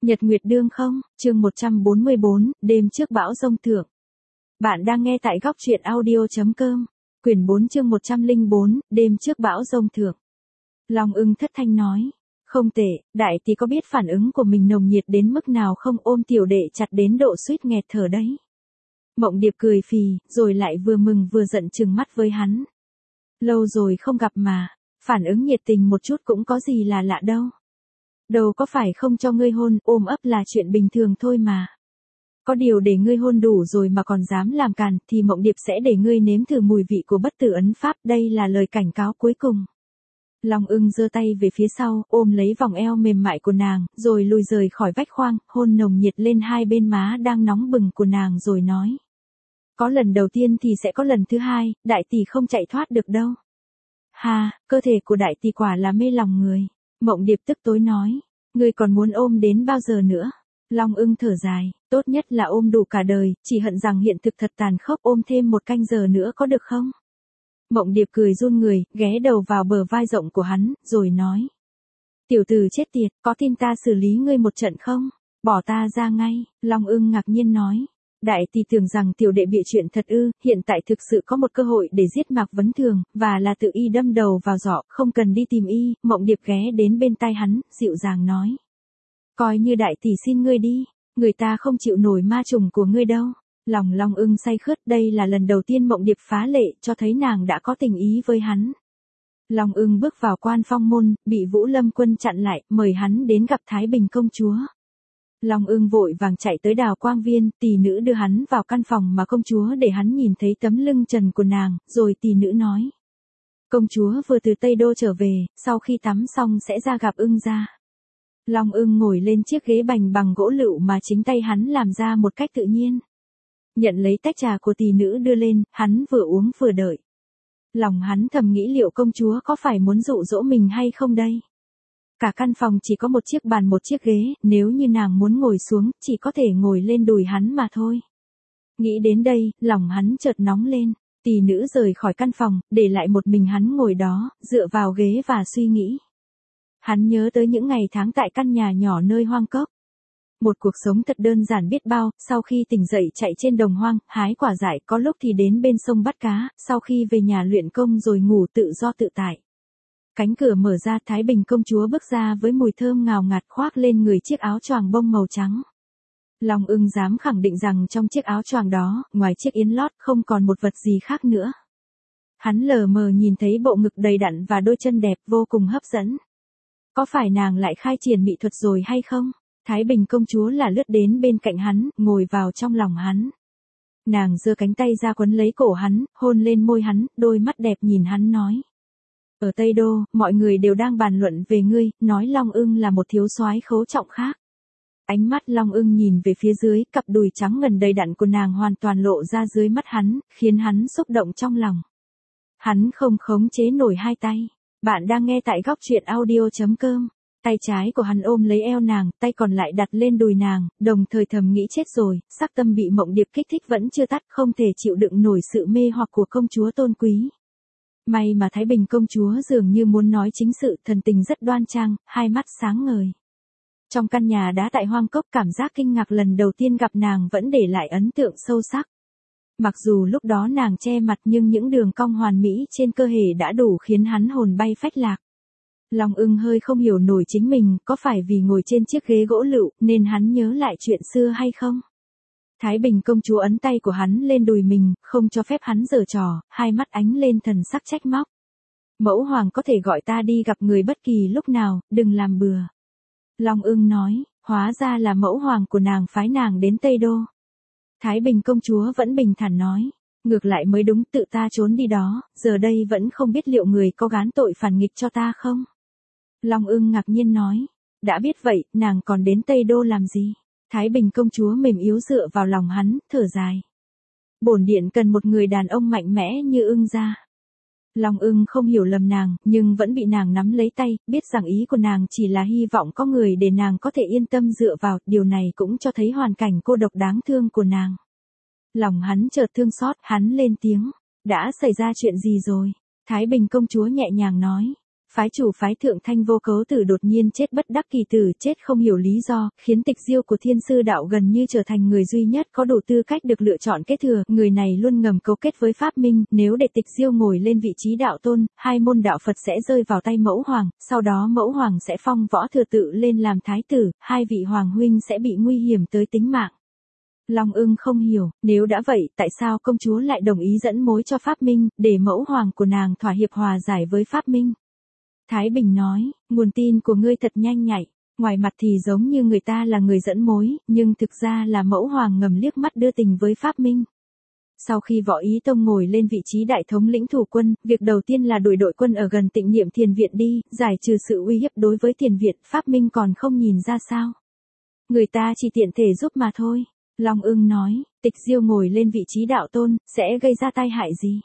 Nhật Nguyệt Đương không, chương 144, đêm trước bão giông thượng. Bạn đang nghe tại góc truyện audio.com, quyển 4 chương 104, đêm trước bão giông thượng. Long Ưng thất thanh nói, không tệ, đại tỷ có biết phản ứng của mình nồng nhiệt đến mức nào không, ôm tiểu đệ chặt đến độ suýt nghẹt thở đấy. Mộng Điệp cười phì, rồi lại vừa mừng vừa giận trừng mắt với hắn. Lâu rồi không gặp mà, phản ứng nhiệt tình một chút cũng có gì là lạ đâu. Đâu có phải không cho ngươi hôn, ôm ấp là chuyện bình thường thôi mà. Có điều để ngươi hôn đủ rồi mà còn dám làm càn, thì Mộng Điệp sẽ để ngươi nếm thử mùi vị của bất tử ấn pháp, đây là lời cảnh cáo cuối cùng. Long Ưng giơ tay về phía sau, ôm lấy vòng eo mềm mại của nàng, rồi lùi rời khỏi vách khoang, hôn nồng nhiệt lên hai bên má đang nóng bừng của nàng rồi nói. Có lần đầu tiên thì sẽ có lần thứ hai, đại tỷ không chạy thoát được đâu. Ha, cơ thể của đại tỷ quả là mê lòng người. Mộng Điệp tức tối nói, ngươi còn muốn ôm đến bao giờ nữa? Long Ưng thở dài, tốt nhất là ôm đủ cả đời, chỉ hận rằng hiện thực thật tàn khốc, ôm thêm một canh giờ nữa có được không? Mộng Điệp cười run người, ghé đầu vào bờ vai rộng của hắn, rồi nói. Tiểu tử chết tiệt, có tin ta xử lý ngươi một trận không? Bỏ ta ra ngay, Long Ưng ngạc nhiên nói. Đại tỷ tưởng rằng tiểu đệ bịa chuyện thật ư, hiện tại thực sự có một cơ hội để giết Mạc Vấn Thường, và là tự y đâm đầu vào giỏ, không cần đi tìm y. Mộng Điệp ghé đến bên tai hắn, dịu dàng nói. Coi như đại tỷ xin ngươi đi, người ta không chịu nổi ma trùng của ngươi đâu. Lòng Long Ưng say khướt, đây là lần đầu tiên Mộng Điệp phá lệ, cho thấy nàng đã có tình ý với hắn. Long Ưng bước vào Quan Phong môn, bị Vũ Lâm Quân chặn lại, mời hắn đến gặp Thái Bình công chúa. Long Ưng vội vàng chạy tới Đào Quang Viên, tỷ nữ đưa hắn vào căn phòng mà công chúa để hắn nhìn thấy tấm lưng trần của nàng, rồi tỷ nữ nói. Công chúa vừa từ Tây Đô trở về, sau khi tắm xong sẽ ra gặp Ưng gia. Long Ưng ngồi lên chiếc ghế bành bằng gỗ lựu mà chính tay hắn làm ra một cách tự nhiên. Nhận lấy tách trà của tỷ nữ đưa lên, hắn vừa uống vừa đợi. Lòng hắn thầm nghĩ liệu công chúa có phải muốn dụ dỗ mình hay không đây? Cả căn phòng chỉ có một chiếc bàn một chiếc ghế, nếu như nàng muốn ngồi xuống, chỉ có thể ngồi lên đùi hắn mà thôi. Nghĩ đến đây, lòng hắn chợt nóng lên, tỷ nữ rời khỏi căn phòng, để lại một mình hắn ngồi đó, dựa vào ghế và suy nghĩ. Hắn nhớ tới những ngày tháng tại căn nhà nhỏ nơi hoang cốc. Một cuộc sống thật đơn giản biết bao, sau khi tỉnh dậy chạy trên đồng hoang, hái quả dại, có lúc thì đến bên sông bắt cá, sau khi về nhà luyện công rồi ngủ tự do tự tại. Cánh cửa mở ra, Thái Bình công chúa bước ra với mùi thơm ngào ngạt, khoác lên người chiếc áo choàng bông màu trắng. Long Ưng dám khẳng định rằng trong chiếc áo choàng đó, ngoài chiếc yếm lót không còn một vật gì khác nữa. Hắn lờ mờ nhìn thấy bộ ngực đầy đặn và đôi chân đẹp vô cùng hấp dẫn. Có phải nàng lại khai triển mỹ thuật rồi hay không? Thái Bình công chúa là lướt đến bên cạnh hắn, ngồi vào trong lòng hắn. Nàng giơ cánh tay ra quấn lấy cổ hắn, hôn lên môi hắn, đôi mắt đẹp nhìn hắn nói. Ở Tây Đô, mọi người đều đang bàn luận về ngươi, nói Long Ưng là một thiếu soái khấu trọng khác. Ánh mắt Long Ưng nhìn về phía dưới, cặp đùi trắng ngần đầy đặn của nàng hoàn toàn lộ ra dưới mắt hắn, khiến hắn xúc động trong lòng. Hắn không khống chế nổi hai tay. Bạn đang nghe tại góc truyện audio.com. Tay trái của hắn ôm lấy eo nàng, tay còn lại đặt lên đùi nàng, đồng thời thầm nghĩ chết rồi, sắc tâm bị Mộng Điệp kích thích vẫn chưa tắt, không thể chịu đựng nổi sự mê hoặc của công chúa tôn quý. May mà Thái Bình công chúa dường như muốn nói chính sự, thần tình rất đoan trang, hai mắt sáng ngời. Trong căn nhà đá tại hoang cốc, cảm giác kinh ngạc lần đầu tiên gặp nàng vẫn để lại ấn tượng sâu sắc. Mặc dù lúc đó nàng che mặt nhưng những đường cong hoàn mỹ trên cơ thể đã đủ khiến hắn hồn bay phách lạc. Long Ưng hơi không hiểu nổi chính mình, có phải vì ngồi trên chiếc ghế gỗ lựu nên hắn nhớ lại chuyện xưa hay không? Thái Bình công chúa ấn tay của hắn lên đùi mình, không cho phép hắn giở trò, hai mắt ánh lên thần sắc trách móc. Mẫu hoàng có thể gọi ta đi gặp người bất kỳ lúc nào, đừng làm bừa. Long Ưng nói, hóa ra là mẫu hoàng của nàng phái nàng đến Tây Đô. Thái Bình công chúa vẫn bình thản nói, ngược lại mới đúng, tự ta trốn đi đó, giờ đây vẫn không biết liệu người có gán tội phản nghịch cho ta không? Long Ưng ngạc nhiên nói, đã biết vậy, nàng còn đến Tây Đô làm gì? Thái Bình công chúa mềm yếu dựa vào lòng hắn, thở dài. Bổn điện cần một người đàn ông mạnh mẽ như Ưng gia. Long Ưng không hiểu lầm nàng, nhưng vẫn bị nàng nắm lấy tay, biết rằng ý của nàng chỉ là hy vọng có người để nàng có thể yên tâm dựa vào, điều này cũng cho thấy hoàn cảnh cô độc đáng thương của nàng. Lòng hắn chợt thương xót, hắn lên tiếng, đã xảy ra chuyện gì rồi? Thái Bình công chúa nhẹ nhàng nói, Phái chủ phái Thượng Thanh Vô Cấu Tử đột nhiên chết bất đắc kỳ tử, chết không hiểu lý do, khiến Tịch Diêu của Thiên Sư đạo gần như trở thành người duy nhất có đủ tư cách được lựa chọn kế thừa, người này luôn ngầm cấu kết với Pháp Minh, nếu để Tịch Diêu ngồi lên vị trí đạo tôn, hai môn đạo Phật sẽ rơi vào tay Mẫu Hoàng, sau đó Mẫu Hoàng sẽ phong Võ Thừa Tự lên làm thái tử, hai vị hoàng huynh sẽ bị nguy hiểm tới tính mạng. Long Ưng không hiểu, nếu đã vậy, tại sao công chúa lại đồng ý dẫn mối cho Pháp Minh, để Mẫu Hoàng của nàng thỏa hiệp hòa giải với Pháp Minh? Thái Bình nói, nguồn tin của ngươi thật nhanh nhạy, ngoài mặt thì giống như người ta là người dẫn mối, nhưng thực ra là Mẫu Hoàng ngầm liếc mắt đưa tình với Pháp Minh. Sau khi Võ Ý Tông ngồi lên vị trí đại thống lĩnh thủ quân, việc đầu tiên là đuổi đội quân ở gần Tịnh Niệm Thiền Viện đi, giải trừ sự uy hiếp đối với Thiền Viện, Pháp Minh còn không nhìn ra sao. Người ta chỉ tiện thể giúp mà thôi. Long Ưng nói, Tịch Diêu ngồi lên vị trí đạo tôn, sẽ gây ra tai hại gì?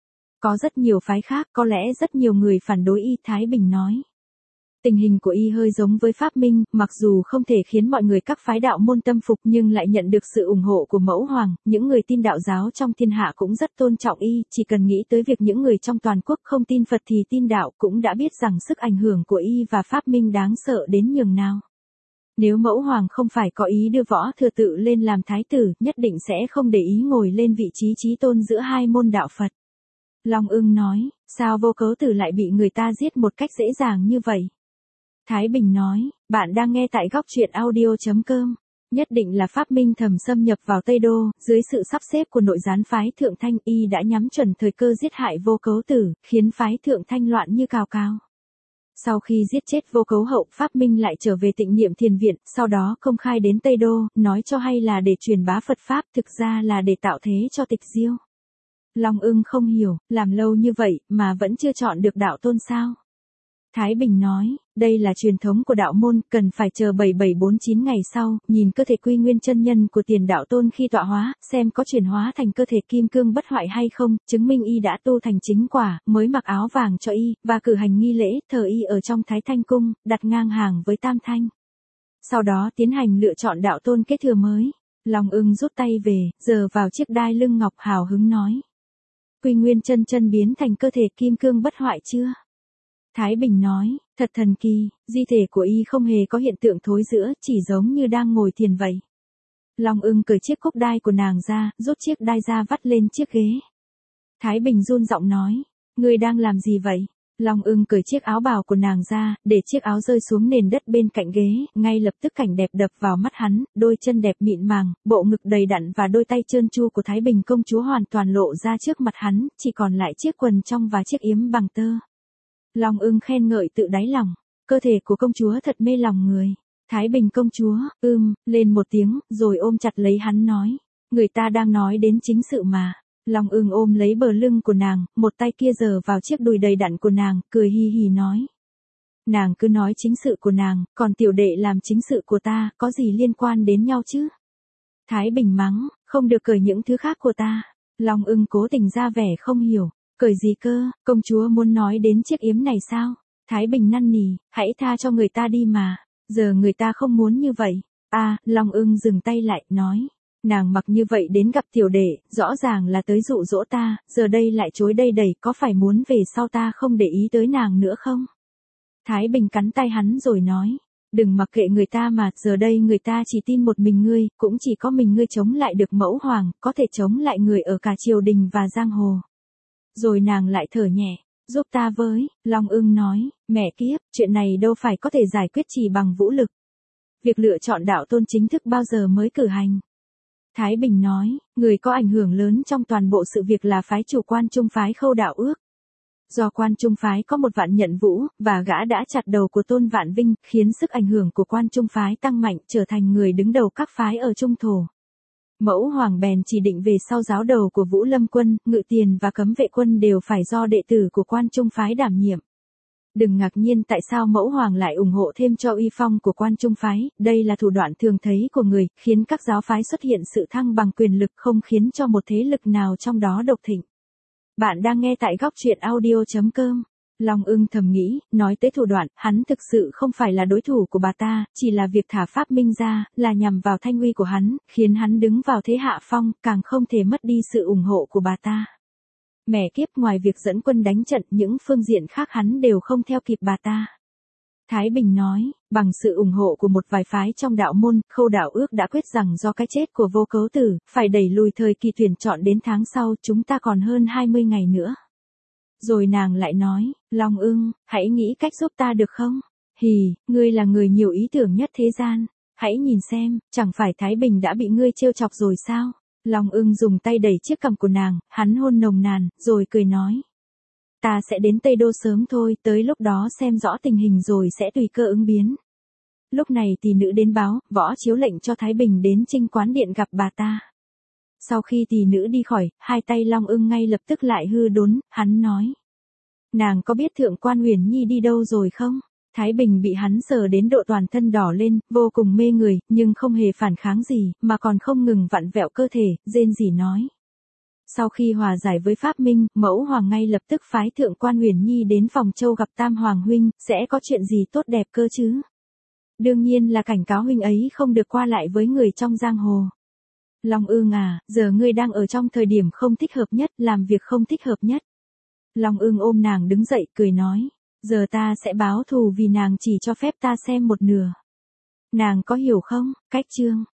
Có rất nhiều phái khác, có lẽ rất nhiều người phản đối y, Thái Bình nói. Tình hình của y hơi giống với Pháp Minh, mặc dù không thể khiến mọi người các phái đạo môn tâm phục nhưng lại nhận được sự ủng hộ của Mẫu Hoàng, những người tin đạo giáo trong thiên hạ cũng rất tôn trọng y, chỉ cần nghĩ tới việc những người trong toàn quốc không tin Phật thì tin đạo cũng đã biết rằng sức ảnh hưởng của y và Pháp Minh đáng sợ đến nhường nào. Nếu Mẫu Hoàng không phải có ý đưa Võ Thừa Tự lên làm thái tử, nhất định sẽ không để ý ngồi lên vị trí chí tôn giữa hai môn đạo Phật. Long Ưng nói, sao Vô Cấu Tử lại bị người ta giết một cách dễ dàng như vậy? Thái Bình nói, bạn đang nghe tại góc truyện audio.com. Nhất định là Pháp Minh thầm xâm nhập vào Tây Đô, dưới sự sắp xếp của nội gián phái Thượng Thanh, y đã nhắm chuẩn thời cơ giết hại Vô Cấu Tử, khiến phái Thượng Thanh loạn như cào cào. Sau khi giết chết Vô Cấu hậu, Pháp Minh lại trở về Tịnh Niệm Thiền Viện, sau đó công khai đến Tây Đô, nói cho hay là để truyền bá Phật Pháp, thực ra là để tạo thế cho Tịch Diêu. Long Ưng không hiểu, làm lâu như vậy, mà vẫn chưa chọn được đạo tôn sao? Thái Bình nói, đây là truyền thống của đạo môn, cần phải chờ 7749 ngày sau, nhìn cơ thể Quy Nguyên chân nhân của Tiền đạo tôn khi tọa hóa, xem có chuyển hóa thành cơ thể kim cương bất hoại hay không, chứng minh y đã tu thành chính quả, mới mặc áo vàng cho y, và cử hành nghi lễ, thờ y ở trong Thái Thanh Cung, đặt ngang hàng với Tam Thanh. Sau đó tiến hành lựa chọn đạo tôn kế thừa mới. Long Ưng rút tay về, giờ vào chiếc đai lưng ngọc hào hứng nói. Quy Nguyên chân chân biến thành cơ thể kim cương bất hoại chưa? Thái Bình nói, thật thần kỳ, di thể của y không hề có hiện tượng thối rữa, chỉ giống như đang ngồi thiền vậy. Long Ưng cởi chiếc cúc đai của nàng ra, rút chiếc đai ra vắt lên chiếc ghế. Thái Bình run giọng nói, ngươi đang làm gì vậy? Long Ưng cởi chiếc áo bào của nàng ra, để chiếc áo rơi xuống nền đất bên cạnh ghế, ngay lập tức cảnh đẹp đập vào mắt hắn, đôi chân đẹp mịn màng, bộ ngực đầy đặn và đôi tay trơn tru của Thái Bình công chúa hoàn toàn lộ ra trước mặt hắn, chỉ còn lại chiếc quần trong và chiếc yếm bằng tơ. Long Ưng khen ngợi tự đáy lòng, cơ thể của công chúa thật mê lòng người. Thái Bình công chúa, lên một tiếng, rồi ôm chặt lấy hắn nói, người ta đang nói đến chính sự mà. Long Ưng ôm lấy bờ lưng của nàng, một tay kia giở vào chiếc đùi đầy đặn của nàng, cười hi hi nói. Nàng cứ nói chính sự của nàng, còn tiểu đệ làm chính sự của ta, có gì liên quan đến nhau chứ? Thái Bình mắng, không được cởi những thứ khác của ta. Long Ưng cố tình ra vẻ không hiểu, cởi gì cơ, công chúa muốn nói đến chiếc yếm này sao? Thái Bình năn nỉ, hãy tha cho người ta đi mà, giờ người ta không muốn như vậy. Long Ưng dừng tay lại, nói. Nàng mặc như vậy đến gặp tiểu đệ, rõ ràng là tới dụ dỗ ta, giờ đây lại chối đây đầy, có phải muốn về sau ta không để ý tới nàng nữa không? Thái Bình cắn tay hắn rồi nói, đừng mặc kệ người ta mà, giờ đây người ta chỉ tin một mình ngươi, cũng chỉ có mình ngươi chống lại được Mẫu Hoàng, có thể chống lại người ở cả triều đình và giang hồ. Rồi nàng lại thở nhẹ, giúp ta với, Long Ưng nói, mẹ kiếp, chuyện này đâu phải có thể giải quyết chỉ bằng vũ lực. Việc lựa chọn đạo tôn chính thức bao giờ mới cử hành? Thái Bình nói, người có ảnh hưởng lớn trong toàn bộ sự việc là phái chủ Quan Trung phái Khâu Đạo Ước. Do Quan Trung phái có một Vạn Nhận Vũ, và gã đã chặt đầu của Tôn Vạn Vinh, khiến sức ảnh hưởng của Quan Trung phái tăng mạnh, trở thành người đứng đầu các phái ở Trung Thổ. Mẫu Hoàng bèn chỉ định về sau giáo đầu của Vũ Lâm quân, Ngự Tiền và Cấm Vệ quân đều phải do đệ tử của Quan Trung phái đảm nhiệm. Đừng ngạc nhiên tại sao Mẫu Hoàng lại ủng hộ thêm cho uy phong của Quan Trung phái, đây là thủ đoạn thường thấy của người, khiến các giáo phái xuất hiện sự thăng bằng quyền lực, không khiến cho một thế lực nào trong đó độc thịnh. Bạn đang nghe tại góc truyện audio.com. Long Ưng thầm nghĩ, nói tới thủ đoạn, hắn thực sự không phải là đối thủ của bà ta, chỉ là việc thả Pháp Minh ra, là nhằm vào thanh uy của hắn, khiến hắn đứng vào thế hạ phong, càng không thể mất đi sự ủng hộ của bà ta. Mẹ kiếp, ngoài việc dẫn quân đánh trận, những phương diện khác hắn đều không theo kịp bà ta. Thái Bình nói, bằng sự ủng hộ của một vài phái trong đạo môn, Khâu Đạo Ước đã quyết rằng do cái chết của Vô Cấu Tử, phải đẩy lùi thời kỳ tuyển chọn đến tháng sau, chúng ta còn hơn 20 ngày nữa. Rồi nàng lại nói, Long Ưng, hãy nghĩ cách giúp ta được không? Hì, ngươi là người nhiều ý tưởng nhất thế gian. Hãy nhìn xem, chẳng phải Thái Bình đã bị ngươi trêu chọc rồi sao? Long Ưng dùng tay đẩy chiếc cằm của nàng, hắn hôn nồng nàn, rồi cười nói. Ta sẽ đến Tây Đô sớm thôi, tới lúc đó xem rõ tình hình rồi sẽ tùy cơ ứng biến. Lúc này tỷ nữ đến báo, Võ Chiếu lệnh cho Thái Bình đến Trinh Quán Điện gặp bà ta. Sau khi tỷ nữ đi khỏi, hai tay Long Ưng ngay lập tức lại hư đốn, hắn nói. Nàng có biết Thượng quan Uyển Nhi đi đâu rồi không? Thái Bình bị hắn sờ đến độ toàn thân đỏ lên, vô cùng mê người, nhưng không hề phản kháng gì, mà còn không ngừng vặn vẹo cơ thể, rên rỉ nói. Sau khi hòa giải với Pháp Minh, Mẫu Hoàng ngay lập tức phái Thượng quan Uyển Nhi đến Phòng Châu gặp Tam Hoàng huynh, sẽ có chuyện gì tốt đẹp cơ chứ? Đương nhiên là cảnh cáo huynh ấy không được qua lại với người trong giang hồ. Long Ưng à, giờ ngươi đang ở trong thời điểm không thích hợp nhất, làm việc không thích hợp nhất. Long Ưng ôm nàng đứng dậy, cười nói. Giờ ta sẽ báo thù vì nàng chỉ cho phép ta xem một nửa. Nàng có hiểu không? Cách chương